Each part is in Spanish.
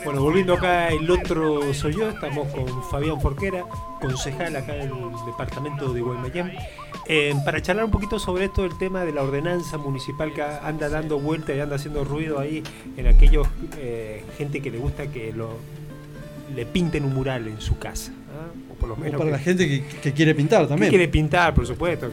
Bueno, volviendo acá, el otro soy yo, estamos con Fabián Forquera, concejal acá del departamento de Guaymallén, para charlar un poquito sobre esto, el tema de la ordenanza municipal que anda dando vuelta y anda haciendo ruido ahí en aquellos gente que le gusta que le pinten un mural en su casa, ¿eh? O por lo menos para la gente que quiere pintar también. Que quiere pintar, por supuesto.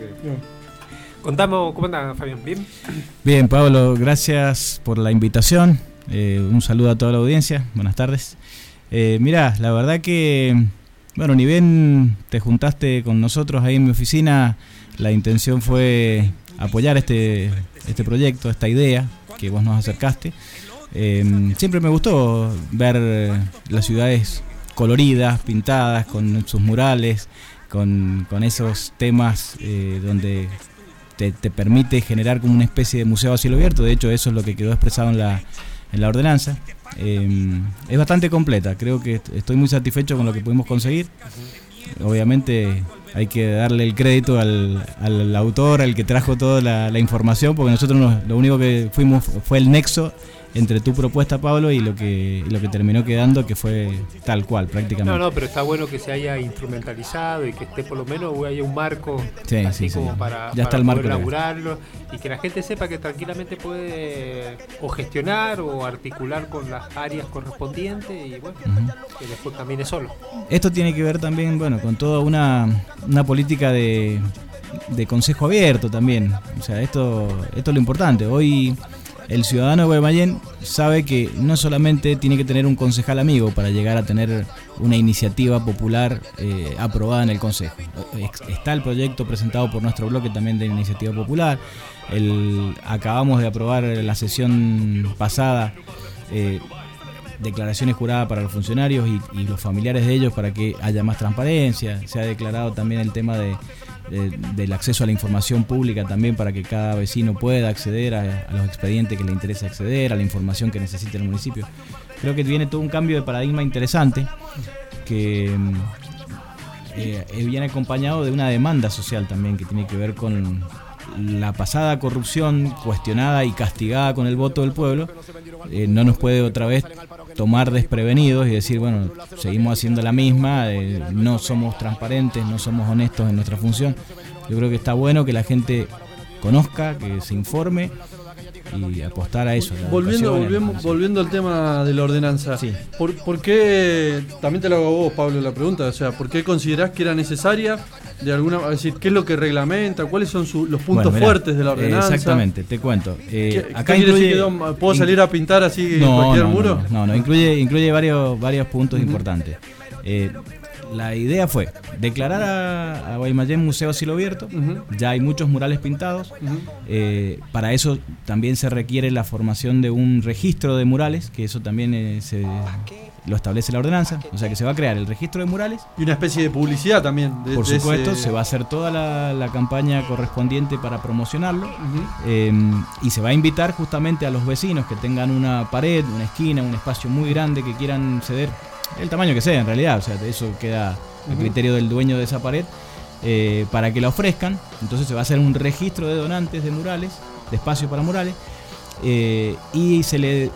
Contamos, ¿cómo anda, Fabián? ¿Bien? Bien, Pablo, gracias por la invitación. Un saludo a toda la audiencia. Buenas tardes. Mirá, la verdad que, bueno, ni bien te juntaste con nosotros ahí en mi oficina, la intención fue apoyar este proyecto, esta idea que vos nos acercaste. Siempre me gustó ver las ciudades coloridas, pintadas, con sus murales, con esos temas donde te permite generar como una especie de museo a cielo abierto. De hecho, eso es lo que quedó expresado en la ordenanza. Es bastante completa, creo que estoy muy satisfecho con lo que pudimos conseguir. Obviamente hay que darle el crédito al autor, al que trajo toda la información, porque nosotros lo único que fuimos fue el nexo entre tu propuesta, Pablo, y lo que terminó quedando, que fue tal cual prácticamente. No, pero está bueno que se haya instrumentalizado y que esté por lo menos haya un marco como para ya está el marco poder laburarlo y que la gente sepa que tranquilamente puede o gestionar o articular con las áreas correspondientes y bueno, que después también es solo. Esto tiene que ver también, bueno, con toda una política de consejo abierto también. O sea, esto es lo importante. Hoy el ciudadano de Guaymallén sabe que no solamente tiene que tener un concejal amigo para llegar a tener una iniciativa popular aprobada en el consejo. Está el proyecto presentado por nuestro bloque también de iniciativa popular. Acabamos de aprobar en la sesión pasada declaraciones juradas para los funcionarios y los familiares de ellos para que haya más transparencia. Se ha declarado también el tema del acceso a la información pública también para que cada vecino pueda acceder a los expedientes que le interesa acceder, a la información que necesite el municipio. Creo que viene todo un cambio de paradigma interesante que viene acompañado de una demanda social también que tiene que ver con la pasada corrupción cuestionada y castigada con el voto del pueblo. No nos puede otra vez tomar desprevenidos y decir, bueno, seguimos haciendo la misma, no somos transparentes, no somos honestos en nuestra función. Yo creo que está bueno que la gente conozca, que se informe y apostar a eso. Volviendo al tema de la ordenanza, sí. ¿Por qué, también te lo hago a vos, Pablo, la pregunta, o sea, ¿por qué considerás que era necesaria? Es decir, ¿qué es lo que reglamenta? ¿Cuáles son los puntos fuertes de la ordenanza? Exactamente, te cuento. Acá incluye, ¿puedo salir a pintar así en cualquier muro? No, incluye varios puntos importantes. La idea fue declarar a Guaymallén museo a cielo abierto. Ya hay muchos murales pintados. Para eso también se requiere la formación de un registro de murales, que eso también lo establece la ordenanza. O sea que se va a crear el registro de murales. Y una especie de publicidad también. Por supuesto, se va a hacer toda la campaña correspondiente para promocionarlo. Y se va a invitar justamente a los vecinos que tengan una pared, una esquina, un espacio muy grande que quieran ceder, el tamaño que sea en realidad, o sea, eso queda a criterio del dueño de esa pared, para que la ofrezcan. Entonces se va a hacer un registro de donantes de murales, de espacios para murales, y se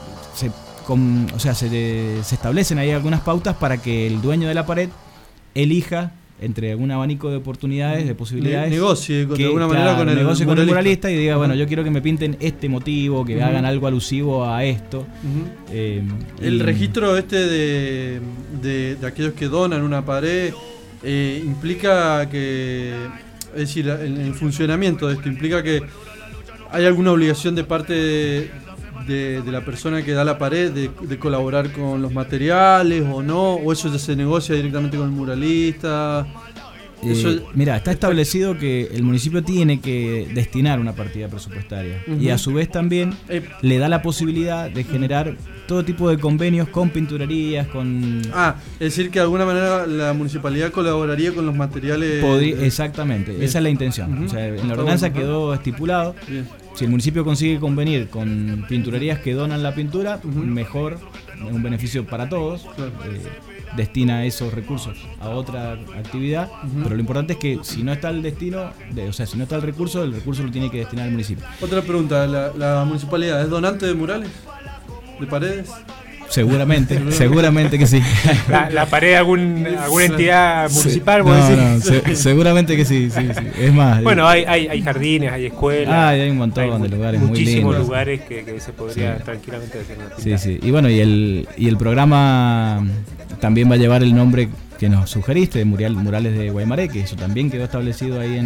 establecen ahí algunas pautas para que el dueño de la pared elija entre un abanico de oportunidades, de posibilidades, negocie de alguna manera con el muralista y diga, bueno, yo quiero que me pinten este motivo, que hagan algo alusivo a esto. El registro de aquellos que donan una pared implica que, es decir, en el funcionamiento de esto, implica que hay alguna obligación de parte de la persona que da la pared de colaborar con los materiales o no, o eso ya se negocia directamente con el muralista. Mira, está establecido que el municipio tiene que destinar una partida presupuestaria y a su vez también le da la posibilidad de generar todo tipo de convenios con pinturerías, con... es decir que de alguna manera la municipalidad colaboraría con los materiales... Exactamente, bien. Esa es la intención. O sea, en la ordenanza quedó estipulado. Bien. Si el municipio consigue convenir con pinturerías que donan la pintura, mejor, es un beneficio para todos. Claro. Destina esos recursos a otra actividad, pero lo importante es que si no está el destino, si no está el recurso lo tiene que destinar el municipio. Otra pregunta, ¿la municipalidad es donante de murales? ¿De paredes? seguramente que sí. La pared de alguna entidad municipal, seguramente que sí. Es más, bueno, hay jardines, hay escuelas, hay un montón de lugares muy lindos, muchísimos lugares que se podría tranquilamente hacer una pintada. Sí. Y bueno, y el programa también va a llevar el nombre que nos sugeriste, de Murales de Guaymaré, que eso también quedó establecido ahí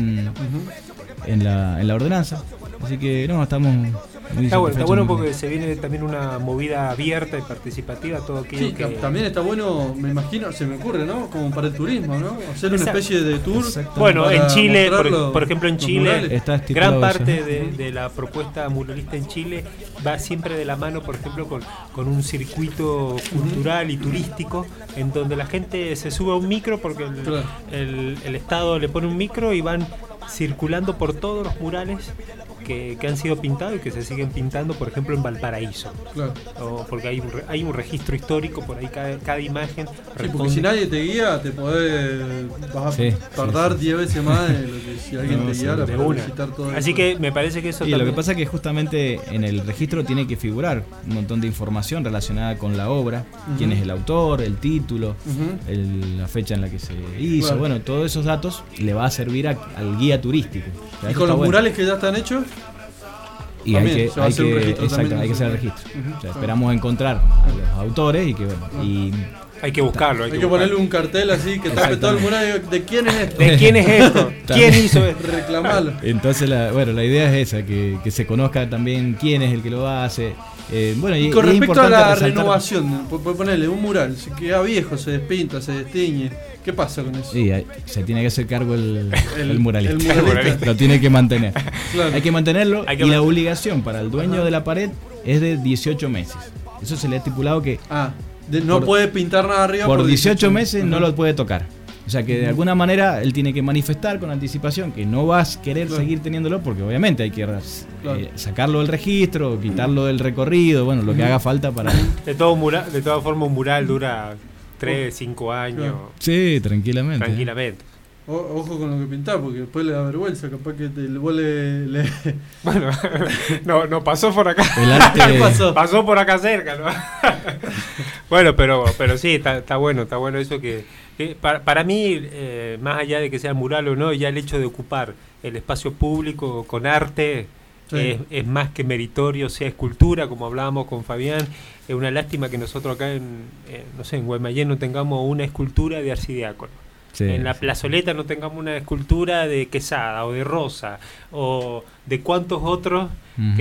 en la ordenanza. Así que estamos muy está bueno porque se viene también una movida abierta y participativa, todo aquello que... También está bueno, me imagino, se me ocurre, ¿no? Como para el turismo, ¿no? Hacer una especie de tour. Bueno, en Chile, por ejemplo, en Chile, gran parte eso, de la propuesta muralista en Chile va siempre de la mano, por ejemplo, con un circuito cultural y turístico, en donde la gente se sube a un micro, porque el Estado le pone un micro y van circulando por todos los murales que han sido pintados y que se siguen pintando, por ejemplo, en Valparaíso. Claro. Porque hay un registro histórico por ahí, cada imagen. Sí, porque si nadie te guía, vas a tardar 10 veces más de lo que si alguien te guiara para visitar todo. Así que me parece que eso también... Lo que pasa es que justamente en el registro tiene que figurar un montón de información relacionada con la obra, quién es el autor, el título, la fecha en la que se hizo, bueno, todos esos datos le va a servir al guía turístico. O sea, ¿y con los murales que ya están hechos? Y hay que hacer el registro. O sea, esperamos encontrar a los autores y que hay que buscarlo. Hay que ponerle un cartel así que tape todo el mural. ¿De quién es esto? ¿De quién es esto? ¿Quién hizo esto? Reclamarlo. Entonces, la idea es esa, que se conozca también quién es el que lo hace. Y con respecto a la renovación, ponerle un mural, se queda viejo, se despinta, se destiñe. ¿Qué pasa con eso? Sí, se tiene que hacer cargo el muralista. Lo tiene que mantener. Claro. Hay que mantenerlo y la obligación para el dueño de la pared es de 18 meses. Eso se le ha estipulado que... no puede pintar nada arriba por 18 meses no lo puede tocar. O sea que de alguna manera él tiene que manifestar con anticipación que no vas a querer seguir teniendo, porque obviamente hay que sacarlo del registro, quitarlo del recorrido, bueno, lo que haga falta para... De todas formas un mural dura 3, 5 años. Claro. Sí, tranquilamente. Ojo con lo que pintás, porque después le da vergüenza, capaz que vos le... Bueno, no pasó por acá. El arte... pasó por acá cerca, ¿no? Bueno, pero sí, está bueno eso que para mí, más allá de que sea mural o no, ya el hecho de ocupar el espacio público con arte es más que meritorio, sea escultura, como hablábamos con Fabián. Es una lástima que nosotros acá en Guaymallén no tengamos una escultura de Arcidiácono. En la plazoleta no tengamos una escultura de Quesada o de Rosa o de cuantos otros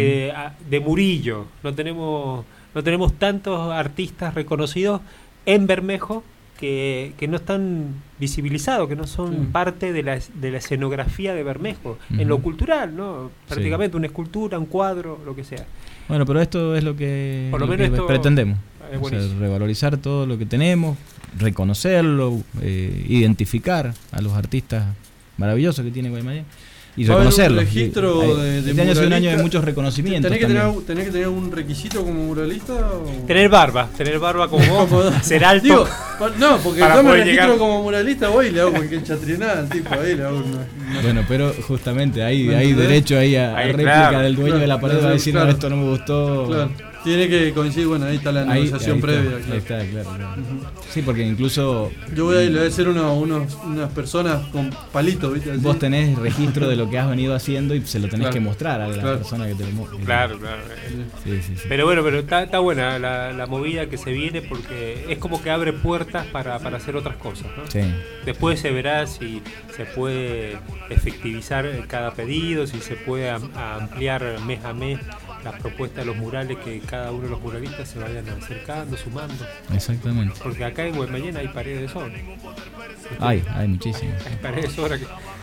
de Murillo. No tenemos tantos artistas reconocidos en Bermejo que no están visibilizados, que no son parte de la escenografía de Bermejo, en lo cultural, ¿no? Prácticamente una escultura, un cuadro, lo que sea. Bueno, pero esto es lo que pretendemos. O sea, revalorizar todo lo que tenemos, reconocerlo, identificar a los artistas maravillosos que tiene Guaymallén y reconocerlos. ¿Un registro este año es un año de muchos reconocimientos. ¿Tenés que tener un requisito como muralista? Tener barba como vos, ser alto. Digo, no, porque yo me registro como muralista, voy y le hago cualquier chatrinada al tipo ahí, le hago Bueno, pero justamente hay derecho ahí a réplica del dueño de la pared, va a decir, no, esto no me gustó. Claro. Tiene que coincidir, bueno, ahí está la negociación previa. Ahí está, claro. Sí, porque incluso... Yo voy a ir, le voy a hacer unas personas con palitos, ¿viste? Así. Vos tenés registro de lo que has venido haciendo y se lo tenés que mostrar a la persona que te lo muestra. Claro. Sí. Pero está buena la movida que se viene, porque es como que abre puertas para hacer otras cosas, ¿no? Sí. Después se verá si se puede efectivizar cada pedido, si se puede ampliar mes a mes las propuestas de los murales, que cada uno de los muralistas se vayan acercando, sumando. Exactamente. Porque acá en Guaymallén hay paredes de sobra. Hay muchísimas. Hay paredes de sobra.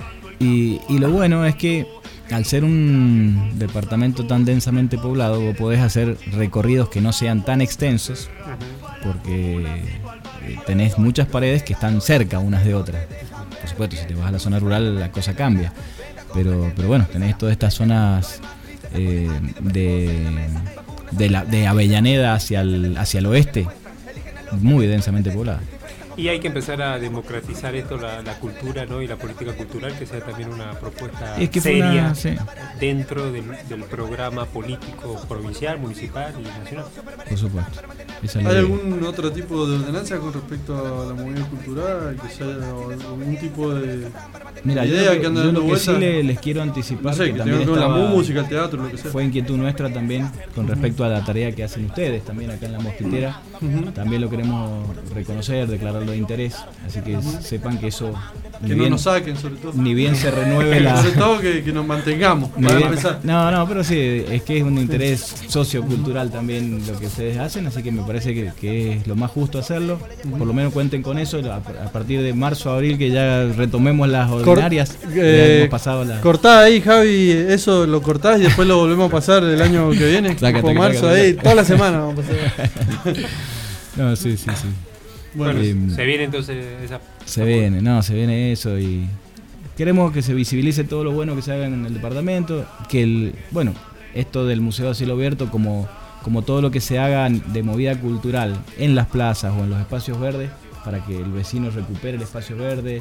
Y lo bueno es que al ser un departamento tan densamente poblado, vos podés hacer recorridos que no sean tan extensos, porque tenés muchas paredes que están cerca unas de otras. Por supuesto, si te vas a la zona rural la cosa cambia, pero bueno, tenés todas estas zonas de Avellaneda hacia el oeste, muy densamente poblada. Y hay que empezar a democratizar esto, la cultura, ¿no? Y la política cultural, que sea también una propuesta seria dentro del programa político provincial, municipal y nacional. Por supuesto. ¿Hay algún otro tipo de ordenanza con respecto a la movida cultural? Que sea algún tipo de idea que anda dando vuelta. Sí les quiero anticipar, no sé, que también con la música, el teatro, lo que sea. Fue inquietud nuestra también con respecto a la tarea que hacen ustedes también acá en La Mosquitera. También lo queremos reconocer, declararlo de interés. Así que sepan que eso... Que no nos saquen, sobre todo. Ni bien se renueve la... Sobre todo que nos mantengamos. No, pero sí, es que es un interés sociocultural también lo que ustedes hacen, así que me parece que es lo más justo hacerlo. Por lo menos cuenten con eso a partir de marzo, abril, que ya retomemos las ordinarias. Hemos pasado cortá ahí, Javi, eso lo cortás y después lo volvemos a pasar el año que viene. Sácate, marzo ahí, toda la semana vamos a pasar. No, sí. Bueno, se viene entonces esa... Se viene eso y queremos que se visibilice todo lo bueno que se haga en el departamento, que esto del Museo a Cielo Abierto como todo lo que se haga de movida cultural en las plazas o en los espacios verdes, para que el vecino recupere el espacio verde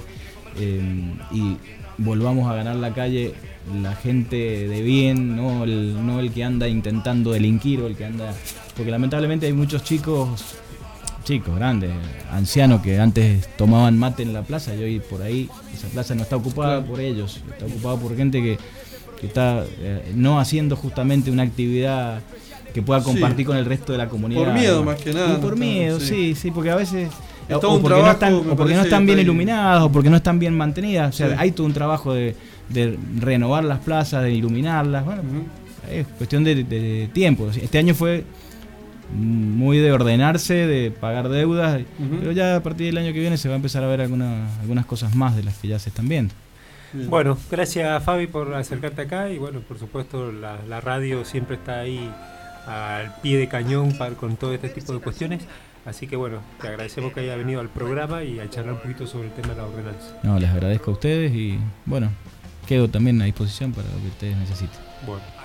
y volvamos a ganar la calle la gente de bien, no el que anda intentando delinquir o el que anda... Porque lamentablemente hay muchos chicos grandes, ancianos que antes tomaban mate en la plaza y hoy por ahí esa plaza no está ocupada por ellos, está ocupada por gente que está no haciendo justamente una actividad que pueda compartir con el resto de la comunidad. Por miedo más que nada. Y por miedo, sí, porque a veces... O porque no están bien iluminadas o porque no están bien mantenidas. O sea, hay todo un trabajo de renovar las plazas, de iluminarlas. Bueno, es cuestión de tiempo. Este año fue muy de ordenarse, de pagar deudas, pero ya a partir del año que viene se va a empezar a ver algunas cosas más de las que ya se están viendo. Bien. Bueno, gracias Fabi por acercarte acá y bueno, por supuesto la radio siempre está ahí al pie de cañón con todo este tipo de cuestiones, así que bueno, te agradecemos que haya venido al programa y a charlar un poquito sobre el tema de la ordenanza. No, les agradezco a ustedes y bueno, quedo también a disposición para lo que ustedes necesiten. Bueno.